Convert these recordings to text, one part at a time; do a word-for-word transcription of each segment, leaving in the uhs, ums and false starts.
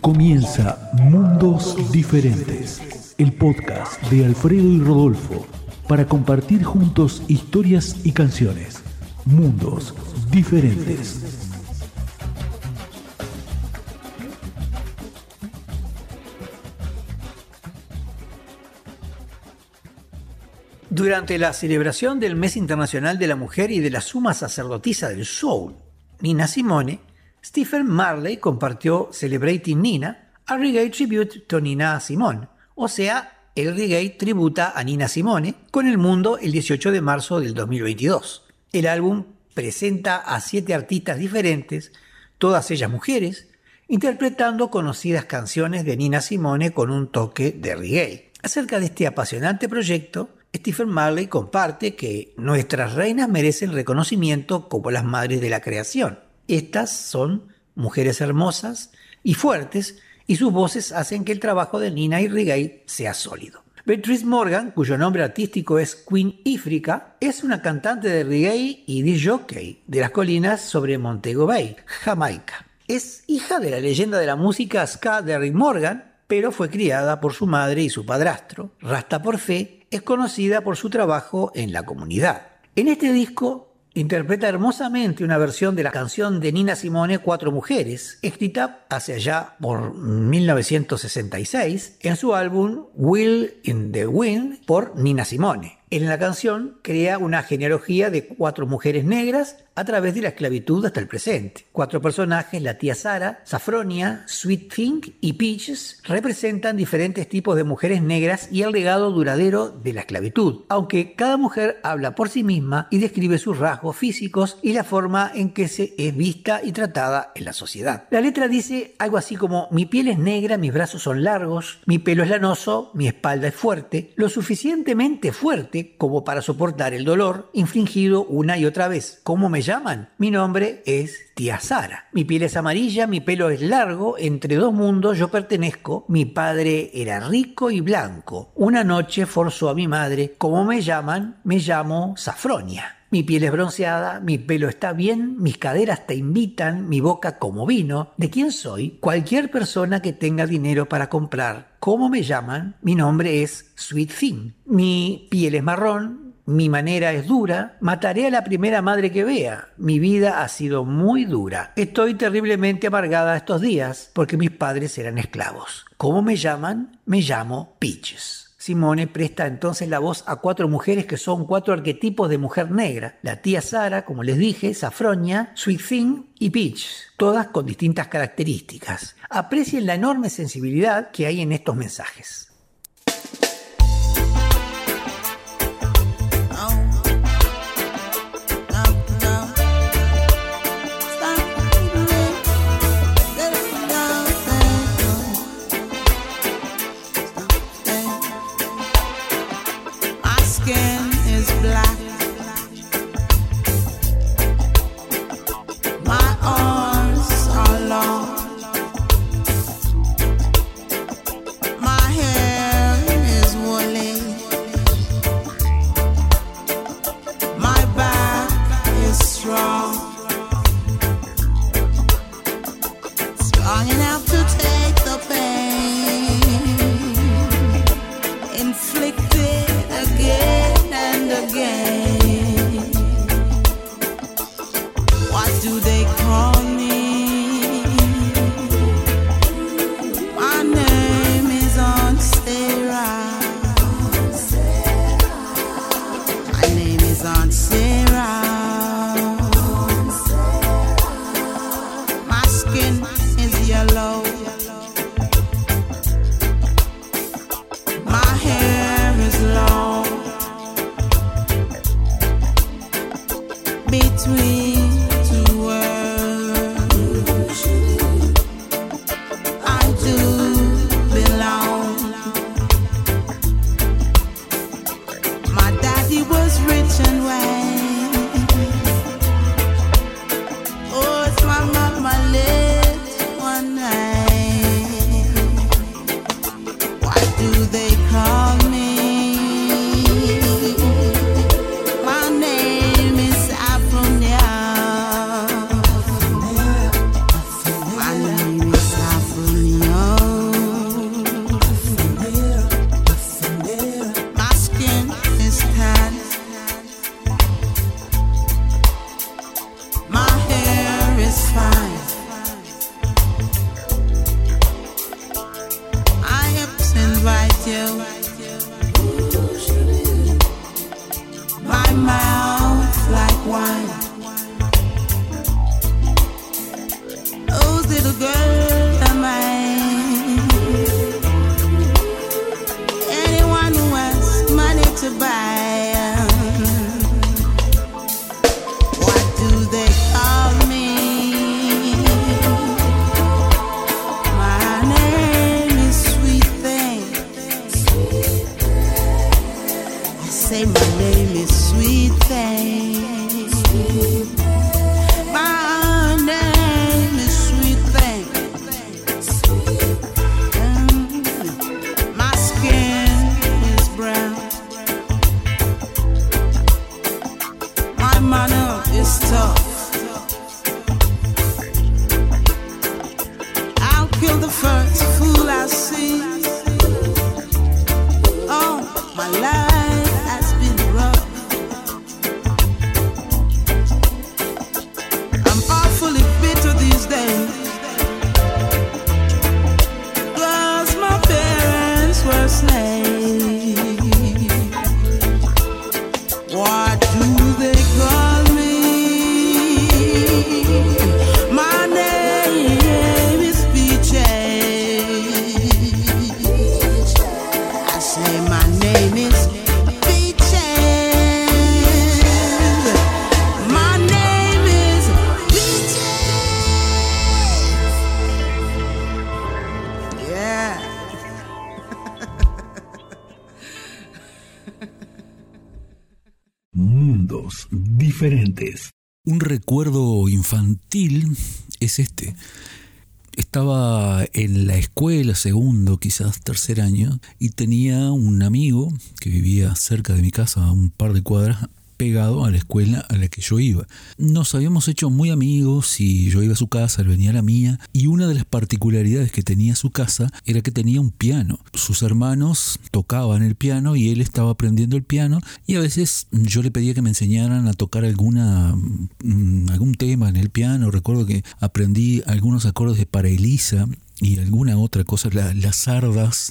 Comienza Mundos Diferentes, el podcast de Alfredo y Rodolfo, para compartir juntos historias y canciones. Mundos Diferentes. Durante la celebración del Mes Internacional de la Mujer y de la Suma Sacerdotisa del Soul, Nina Simone, Stephen Marley compartió Celebrating Nina, a reggae tribute to Nina Simone, o sea, el reggae tributa a Nina Simone, con el mundo el dieciocho de marzo del dos mil veintidós. El álbum presenta a siete artistas diferentes, todas ellas mujeres, interpretando conocidas canciones de Nina Simone con un toque de reggae. Acerca de este apasionante proyecto, Stephen Marley comparte que nuestras reinas merecen reconocimiento como las madres de la creación. Estas son mujeres hermosas y fuertes, y sus voces hacen que el trabajo de Nina y reggae sea sólido. Beatrice Morgan, cuyo nombre artístico es Queen Ifrica, es una cantante de reggae y disc jockey de las colinas sobre Montego Bay, Jamaica. Es hija de la leyenda de la música ska Derrick Morgan, pero fue criada por su madre y su padrastro. Rasta por fe es conocida por su trabajo en la comunidad. En este disco interpreta hermosamente una versión de la canción de Nina Simone Cuatro Mujeres, escrita hacia allá por mil novecientos sesenta y seis en su álbum Wheel in the Wind por Nina Simone. En la canción crea una genealogía de cuatro mujeres negras a través de la esclavitud hasta el presente. Cuatro personajes, la tía Sara, Safronia, Sweet Thing y Peaches, representan diferentes tipos de mujeres negras y el legado duradero de la esclavitud, aunque cada mujer habla por sí misma y describe sus rasgos físicos y la forma en que se es vista y tratada en la sociedad. La letra dice algo así como: mi piel es negra, mis brazos son largos, mi pelo es lanoso, mi espalda es fuerte, lo suficientemente fuerte como para soportar el dolor infligido una y otra vez. ¿Cómo me llaman? Mi nombre es tía Sara. Mi piel es amarilla, mi pelo es largo, entre dos mundos yo pertenezco, mi padre era rico y blanco. Una noche forzó a mi madre. ¿Cómo me llaman? Me llamo Safronia. Mi piel es bronceada, mi pelo está bien, mis caderas te invitan, mi boca como vino. ¿De quién soy? Cualquier persona que tenga dinero para comprar. ¿Cómo me llaman? Mi nombre es Sweet Thing. Mi piel es marrón, mi manera es dura, mataré a la primera madre que vea. Mi vida ha sido muy dura. Estoy terriblemente amargada estos días porque mis padres eran esclavos. ¿Cómo me llaman? Me llamo Peaches. Simone presta entonces la voz a cuatro mujeres que son cuatro arquetipos de mujer negra. La tía Sara, como les dije, Safronia, Sweet Thing y Peach, todas con distintas características. Aprecien la enorme sensibilidad que hay en estos mensajes. My name is Afronia. you. My mouth like wine. Oh, little girl of mine. Anyone who has money to buy, what do they call me? My name is Sweet Thing. I say my name is Sweet Thing. My name is Sweet Thing. Mm. My skin is brown. My manner is tough. I'll kill the first fool I see. Oh, my life has been rough. I'm awfully bitter these days, 'cause my parents were slaves. What do they call me? My name is Peaches. I say my name is Peaches. My name is Peaches. Yeah. Mundos diferentes. Un recuerdo infantil es este. Estaba en la escuela, segundo, quizás tercer año, y tenía un amigo que vivía cerca de mi casa, a un par de cuadras, pegado a la escuela a la que yo iba. Nos habíamos hecho muy amigos y yo iba a su casa, él venía a la mía, y una de las particularidades que tenía su casa era que tenía un piano. Sus hermanos tocaban el piano y él estaba aprendiendo el piano, y a veces yo le pedía que me enseñaran a tocar alguna mmm, algún tema en el piano. Recuerdo que aprendí algunos acordes de Para Elisa y alguna otra cosa, la, las sardas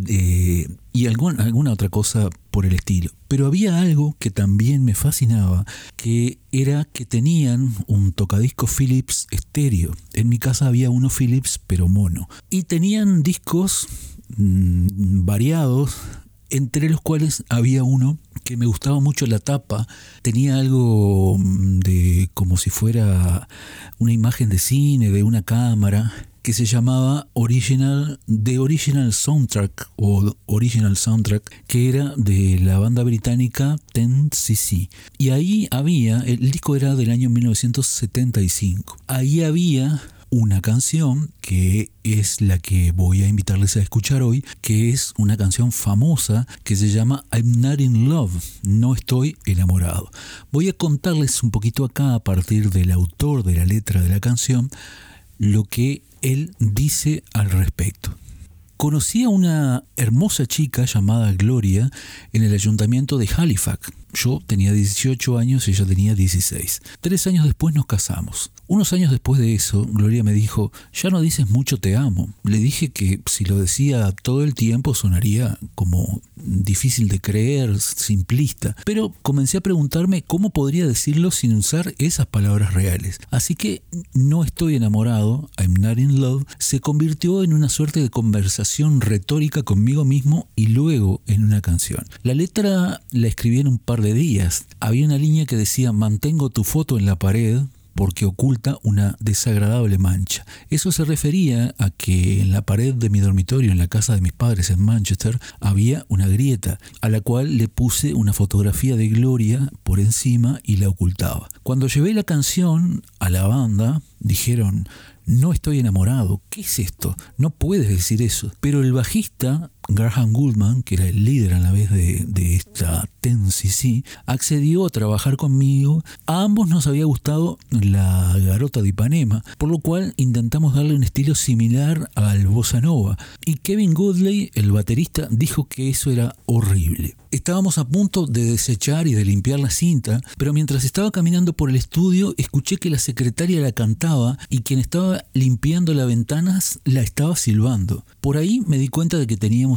eh, y algún, alguna otra cosa por el estilo. Pero había algo que también me fascinaba, que era que tenían un tocadiscos Philips estéreo. En mi casa había uno Philips, pero mono. Y tenían discos mmm, variados, entre los cuales había uno que me gustaba mucho la tapa. Tenía algo de como si fuera una imagen de cine, de una cámara, que se llamaba Original, The Original Soundtrack o Original Soundtrack, que era de la banda británica ten C C. Y ahí había, el disco era del año mil novecientos setenta y cinco. Ahí había una canción que es la que voy a invitarles a escuchar hoy, que es una canción famosa que se llama I'm Not in Love, no estoy enamorado. Voy a contarles un poquito acá, a partir del autor de la letra de la canción, lo que él dice al respecto. Conocí a una hermosa chica llamada Gloria en el ayuntamiento de Halifax. Yo tenía dieciocho años y ella tenía dieciséis. Tres años después nos casamos. Unos años después de eso, Gloria me dijo: ya no dices mucho te amo. Le dije que si lo decía todo el tiempo sonaría como difícil de creer, simplista. Pero comencé a preguntarme cómo podría decirlo sin usar esas palabras reales. Así que no estoy enamorado, I'm not in love, se convirtió en una suerte de conversación retórica conmigo mismo y luego en una canción. La letra la escribí en un par de días. Había una línea que decía: mantengo tu foto en la pared porque oculta una desagradable mancha. Eso se refería a que en la pared de mi dormitorio en la casa de mis padres en Manchester había una grieta a la cual le puse una fotografía de Gloria por encima y la ocultaba. Cuando llevé la canción a la banda, dijeron: no estoy enamorado. ¿Qué es esto? No puedes decir eso. Pero el bajista Graham Goldman, que era el líder a la vez de, de esta ten C C, accedió a trabajar conmigo. A ambos nos había gustado la Garota de Ipanema, por lo cual intentamos darle un estilo similar al bossa nova. Y Kevin Godley, el baterista, dijo que eso era horrible. Estábamos a punto de desechar y de limpiar la cinta, pero mientras estaba caminando por el estudio escuché que la secretaria la cantaba y quien estaba limpiando las ventanas la estaba silbando. Por ahí me di cuenta de que teníamos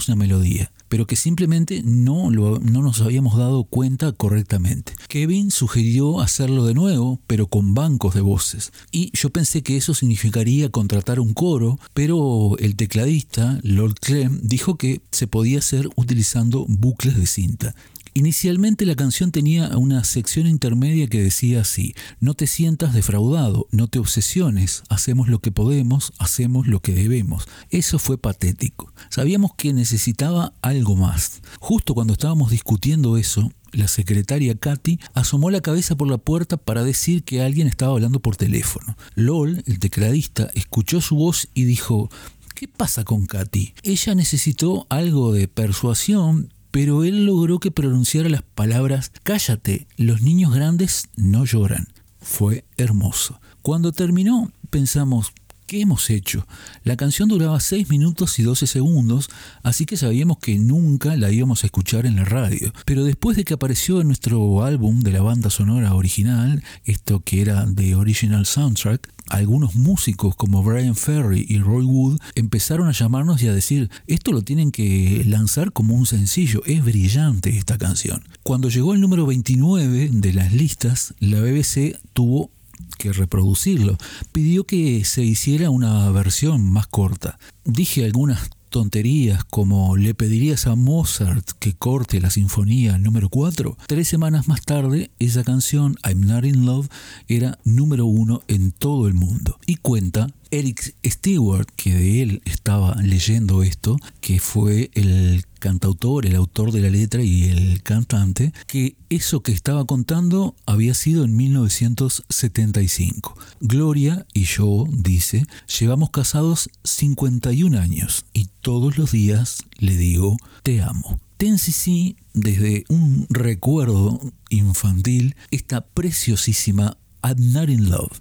teníamos una melodía, pero que simplemente no, lo, no nos habíamos dado cuenta correctamente. Kevin sugirió hacerlo de nuevo, pero con bancos de voces. Y yo pensé que eso significaría contratar un coro, pero el tecladista, Lord Clem, dijo que se podía hacer utilizando bucles de cinta. Inicialmente la canción tenía una sección intermedia que decía así: no te sientas defraudado, no te obsesiones, hacemos lo que podemos, hacemos lo que debemos. Eso fue patético. Sabíamos que necesitaba algo más. Justo cuando estábamos discutiendo eso, la secretaria Katy asomó la cabeza por la puerta para decir que alguien estaba hablando por teléfono. Lol, el tecladista, escuchó su voz y dijo: ¿qué pasa con Katy? Ella necesitó algo de persuasión, pero él logró que pronunciara las palabras: cállate, los niños grandes no lloran. Fue hermoso. Cuando terminó, pensamos: ¿qué hemos hecho? La canción duraba seis minutos y doce segundos, así que sabíamos que nunca la íbamos a escuchar en la radio. Pero después de que apareció en nuestro álbum de la banda sonora original, esto que era The Original Soundtrack, algunos músicos como Brian Ferry y Roy Wood empezaron a llamarnos y a decir: esto lo tienen que lanzar como un sencillo, es brillante esta canción. Cuando llegó el número veintinueve de las listas, la B B C tuvo que reproducirlo. Pidió que se hiciera una versión más corta. Dije algunas tonterías como: ¿le pedirías a Mozart que corte la sinfonía número cuatro? Tres semanas más tarde, esa canción, I'm Not in Love, era número uno en todo el mundo. Y cuenta Eric Stewart, que de él estaba leyendo esto, que fue el cantautor, el autor de la letra y el cantante, que eso que estaba contando había sido en mil novecientos setenta y cinco. Gloria y yo, dice, llevamos casados cincuenta y un años y todos los días le digo: te amo. Ten C C, desde un recuerdo infantil, esta preciosísima I'm Not in Love.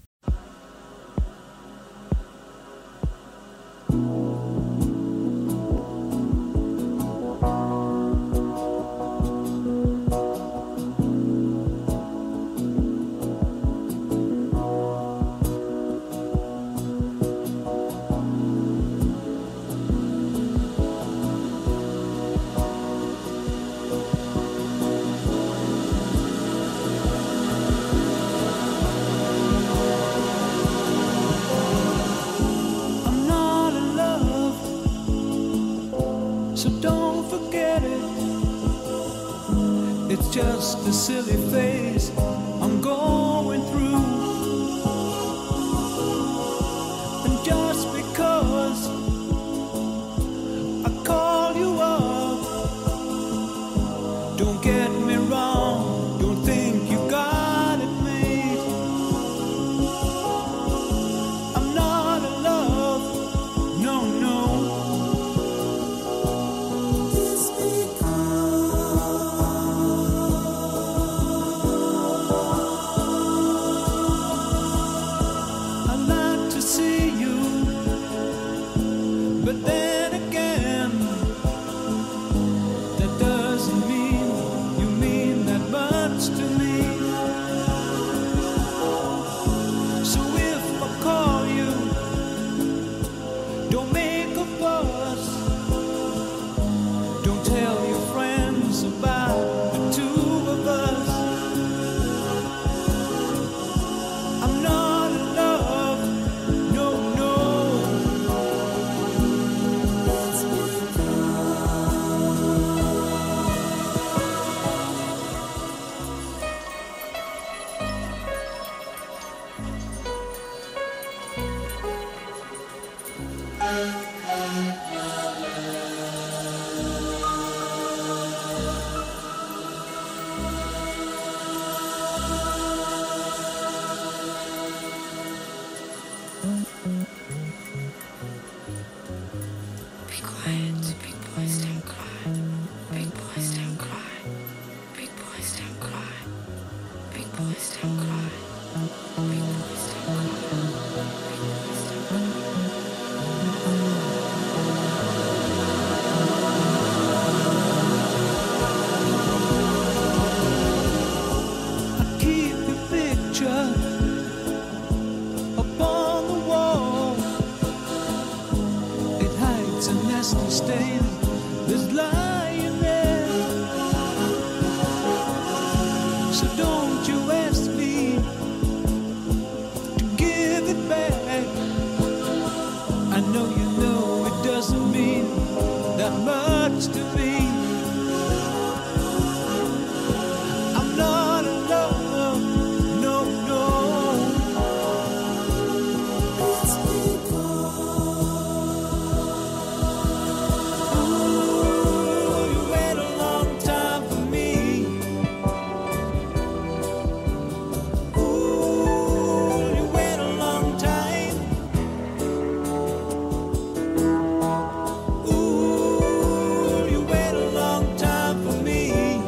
Just a silly phase I'm going through, and just because I call you up, don't get me wrong, don't think you got it made. I'm not in love, no, no. is lying there. So don't you ask me to give it back. I know you know it doesn't mean that much to me. I'm not in love, no, no. Ooh, you wait a long time for me. Ooh, you wait a long time. Ooh, you wait a long time for me.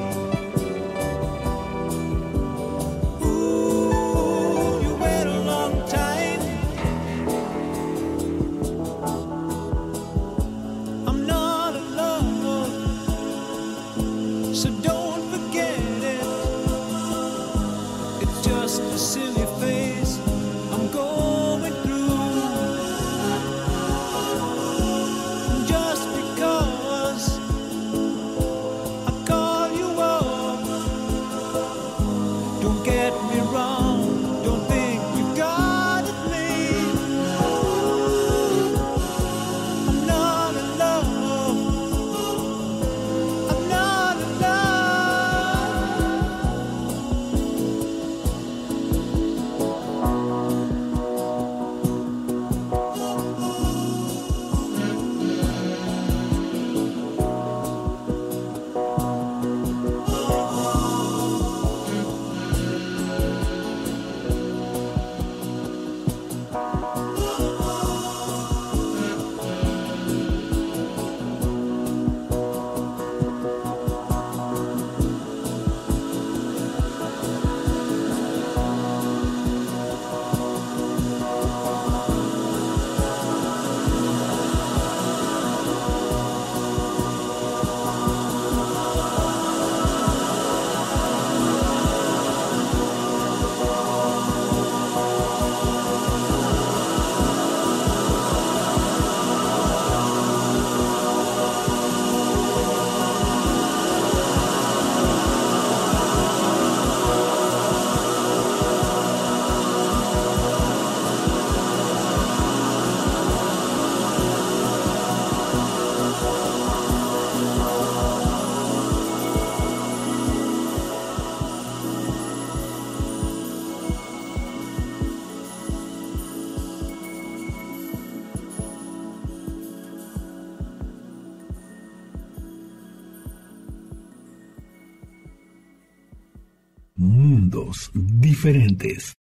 Ooh, you wait a long time. I'm not in love, so don't forget it. It's just a silly phase I'm going through. Just because I call you up, don't get me wrong, don't think you got it made. I'm not in love, I'm not in love. Mundos diferentes.